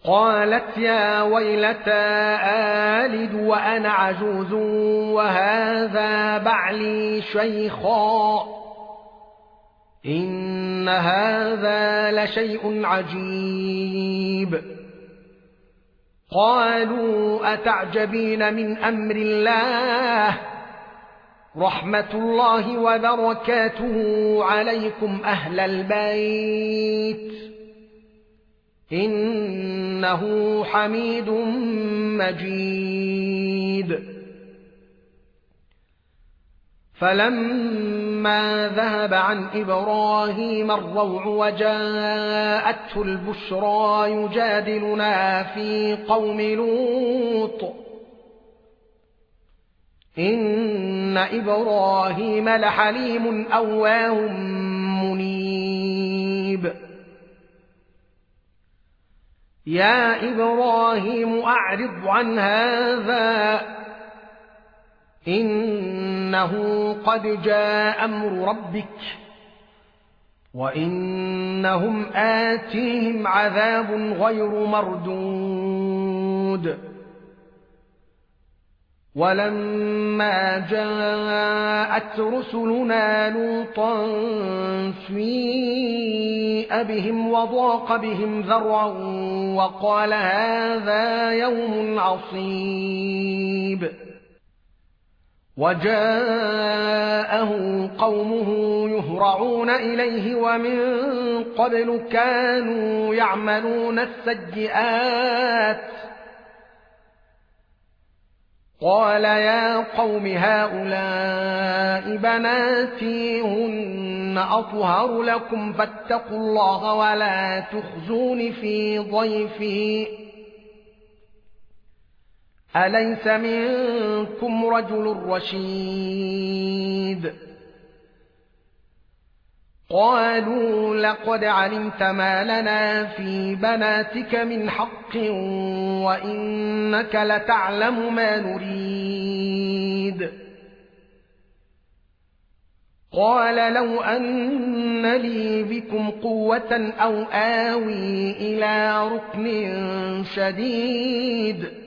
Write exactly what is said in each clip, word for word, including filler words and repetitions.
قالت يا ويلتى آلد وأنا عجوز وهذا بعلي شيخا إن هذا لشيء عجيب. قالوا أتعجبين من أمر الله رحمة الله وبركاته عليكم أهل البيت إنه حميد مجيد. فلما ذهب عن إبراهيم الروع وجاءته البشرى يجادلنا في قوم لوط إن إبراهيم لحليم أواه منيب. يا إبراهيم أعرض عن هذا إنه قد جاء أمر ربك وإنهم آتيهم عذاب غير مردود. ولما جاءت رسلنا لوطا سيء بهم وضاق بهم ذرعا وقال هذا يوم عصيب. وجاءه قومه يهرعون إليه ومن قبل كانوا يعملون السيئات قال يا قوم هؤلاء بناتي هن أطهر لكم فاتقوا الله ولا تخزون في ضيفي أليس منكم رجل رشيد. قالوا لقد علمت ما لنا في بناتك من حق وإنك لتعلم ما نريد. قال لو أن لي بكم قوة أو آوي إلى ركن شديد.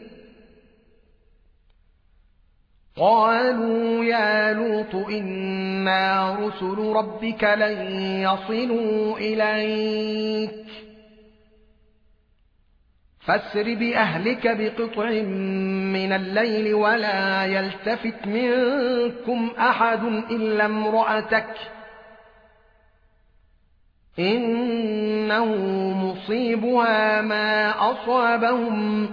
قالوا يا لوط إنا رسل ربك لن يصلوا إليك فاسر بأهلك بقطع من الليل ولا يلتفت منكم أحد إلا امرأتك إنه مصيبها ما أصابهم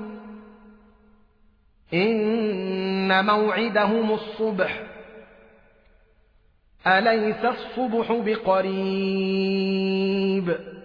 إن موعدهم الصبح أليس الصبح بقريب.